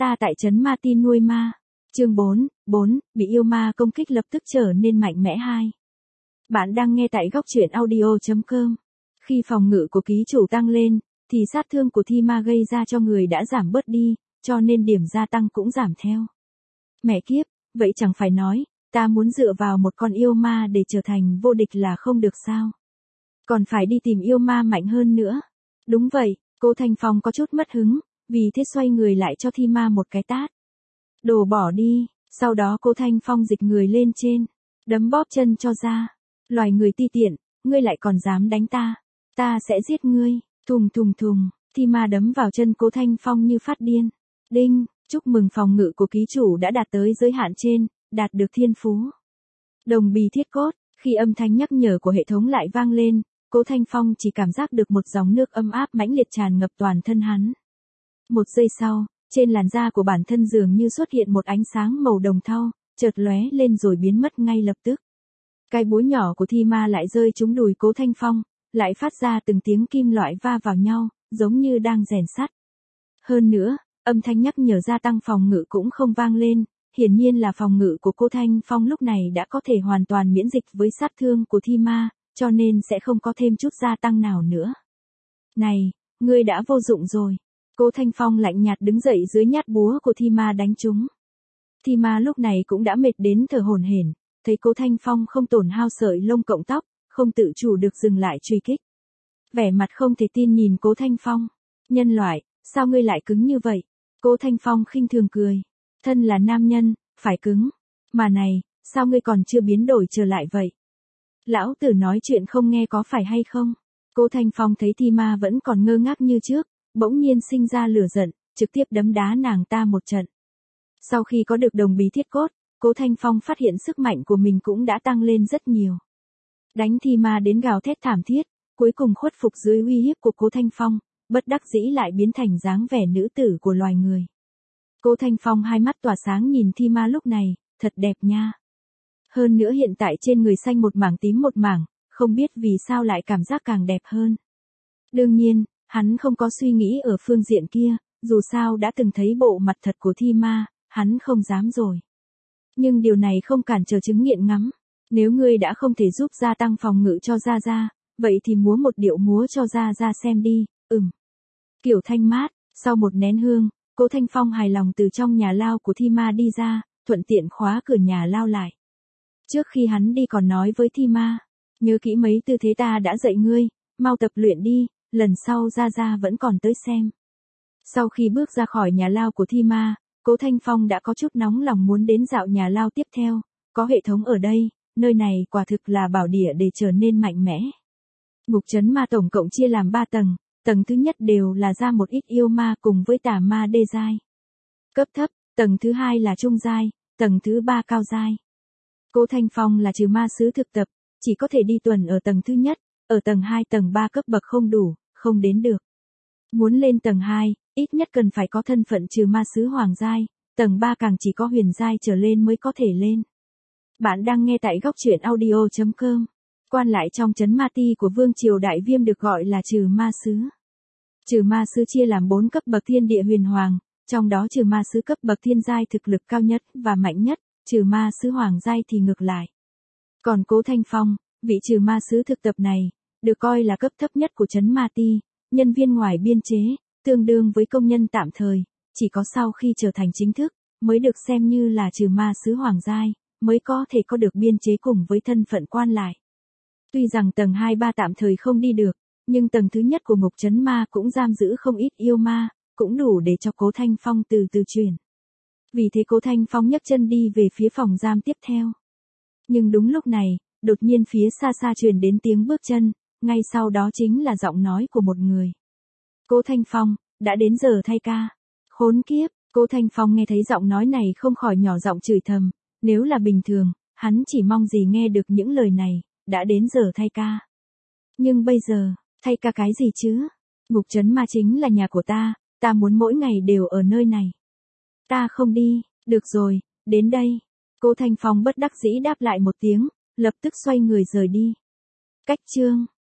ta tại trấn Ma Ti nuôi ma. Chương 4, bị yêu ma công kích lập tức trở nên mạnh mẽ 2. Bạn đang nghe tại góc truyện audio.com. Khi phòng ngự của ký chủ tăng lên, thì sát thương của thi ma gây ra cho người đã giảm bớt đi, cho nên điểm gia tăng cũng giảm theo. Mẹ kiếp, vậy chẳng phải nói, ta muốn dựa vào một con yêu ma để trở thành vô địch là không được sao? Còn phải đi tìm yêu ma mạnh hơn nữa. Đúng vậy, Cố Thanh Phong có chút mất hứng, vì thế xoay người lại cho thi ma một cái tát. Đồ bỏ đi, sau đó Cố Thanh Phong dịch người lên trên, đấm bóp chân cho ra. Loài người ti tiện, ngươi lại còn dám đánh ta, ta sẽ giết ngươi. Thùng thùng thùng, thi ma đấm vào chân Cố Thanh Phong như phát điên. Đinh, chúc mừng phòng ngự của ký chủ đã đạt tới giới hạn trên, đạt được thiên phú. Đồng bì thiết cốt, khi âm thanh nhắc nhở của hệ thống lại vang lên, Cố Thanh Phong chỉ cảm giác được một dòng nước âm áp mãnh liệt tràn ngập toàn thân hắn. Một giây sau, trên làn da của bản thân dường như xuất hiện một ánh sáng màu đồng thau, chợt lóe lên rồi biến mất ngay lập tức. Cái búa nhỏ của thi ma lại rơi trúng đùi Cố Thanh Phong, lại phát ra từng tiếng kim loại va vào nhau, giống như đang rèn sắt. Hơn nữa, âm thanh nhắc nhở gia tăng phòng ngự cũng không vang lên, hiển nhiên là phòng ngự của Cố Thanh Phong lúc này đã có thể hoàn toàn miễn dịch với sát thương của thi ma, cho nên sẽ không có thêm chút gia tăng nào nữa. Này, ngươi đã vô dụng rồi. Cố Thanh Phong lạnh nhạt đứng dậy dưới nhát búa của thi ma đánh trúng. Thi ma lúc này cũng đã mệt đến thở hổn hển, thấy Cố Thanh Phong không tổn hao sợi lông cộng tóc, không tự chủ được dừng lại truy kích. Vẻ mặt không thể tin nhìn Cố Thanh Phong. Nhân loại, sao ngươi lại cứng như vậy? Cố Thanh Phong khinh thường cười. Thân là nam nhân, phải cứng. Mà này, sao ngươi còn chưa biến đổi trở lại vậy? Lão tử nói chuyện không nghe có phải hay không? Cố Thanh Phong thấy thi ma vẫn còn ngơ ngác như trước, bỗng nhiên sinh ra lửa giận, trực tiếp đấm đá nàng ta một trận. Sau khi có được đồng bí thiết cốt, Cố Thanh Phong phát hiện sức mạnh của mình cũng đã tăng lên rất nhiều. Đánh thi ma đến gào thét thảm thiết, cuối cùng khuất phục dưới uy hiếp của Cố Thanh Phong, bất đắc dĩ lại biến thành dáng vẻ nữ tử của loài người. Cố Thanh Phong hai mắt tỏa sáng nhìn thi ma lúc này, thật đẹp nha. Hơn nữa hiện tại trên người xanh một mảng tím một mảng, không biết vì sao lại cảm giác càng đẹp hơn. Đương nhiên, hắn không có suy nghĩ ở phương diện kia, dù sao đã từng thấy bộ mặt thật của thi ma, hắn không dám rồi. Nhưng điều này không cản trở chứng nghiện ngắm. Nếu ngươi đã không thể giúp gia tăng phòng ngự cho Gia Gia, vậy thì múa một điệu múa cho Gia Gia xem đi, Kiểu thanh mát, sau một nén hương, Cố Thanh Phong hài lòng từ trong nhà lao của thi ma đi ra, thuận tiện khóa cửa nhà lao lại. Trước khi hắn đi còn nói với thi ma, nhớ kỹ mấy tư thế ta đã dạy ngươi, mau tập luyện đi, lần sau Gia Gia vẫn còn tới xem. Sau khi bước ra khỏi nhà lao của thi ma, Cố Thanh Phong đã có chút nóng lòng muốn đến dạo nhà lao tiếp theo, có hệ thống ở đây, nơi này quả thực là bảo địa để trở nên mạnh mẽ. Ngục trấn ma tổng cộng chia làm 3 tầng, tầng thứ nhất đều là ra một ít yêu ma cùng với tà ma đê giai. Cấp thấp, tầng thứ 2 là trung giai, tầng thứ 3 cao giai. Cố Thanh Phong là trừ ma sứ thực tập, chỉ có thể đi tuần ở tầng thứ nhất, ở tầng 2 tầng 3 cấp bậc không đủ, không đến được. Muốn lên tầng 2, ít nhất cần phải có thân phận trừ ma sứ hoàng giai, tầng 3 càng chỉ có huyền giai trở lên mới có thể lên. Bạn đang nghe tại góc truyện audio.com. Quan lại trong trấn Ma Ti của Vương Triều Đại Viêm được gọi là trừ ma sứ. Trừ ma sứ chia làm 4 cấp bậc thiên địa huyền hoàng, trong đó trừ ma sứ cấp bậc thiên giai thực lực cao nhất và mạnh nhất, trừ ma sứ hoàng giai thì ngược lại. Còn Cố Thanh Phong, vị trừ ma sứ thực tập này, được coi là cấp thấp nhất của trấn Ma Ti, nhân viên ngoài biên chế, tương đương với công nhân tạm thời, chỉ có sau khi trở thành chính thức, mới được xem như là trừ ma sứ hoàng giai, mới có thể có được biên chế cùng với thân phận quan lại. Tuy rằng tầng 2-3 tạm thời không đi được, nhưng tầng thứ nhất của ngục trấn ma cũng giam giữ không ít yêu ma, cũng đủ để cho Cố Thanh Phong từ từ chuyển. Vì thế Cố Thanh Phong nhấc chân đi về phía phòng giam tiếp theo. Nhưng đúng lúc này, đột nhiên phía xa xa truyền đến tiếng bước chân, ngay sau đó chính là giọng nói của một người. Cố Thanh Phong, đã đến giờ thay ca. Khốn kiếp, Cố Thanh Phong nghe thấy giọng nói này không khỏi nhỏ giọng chửi thầm, nếu là bình thường, hắn chỉ mong gì nghe được những lời này, đã đến giờ thay ca. Nhưng bây giờ, thay ca cái gì chứ? Ngục trấn ma chính là nhà của ta muốn mỗi ngày đều ở nơi này. Ta không đi, được rồi, đến đây. Cố Thanh Phong bất đắc dĩ đáp lại một tiếng, lập tức xoay người rời đi. Cách chương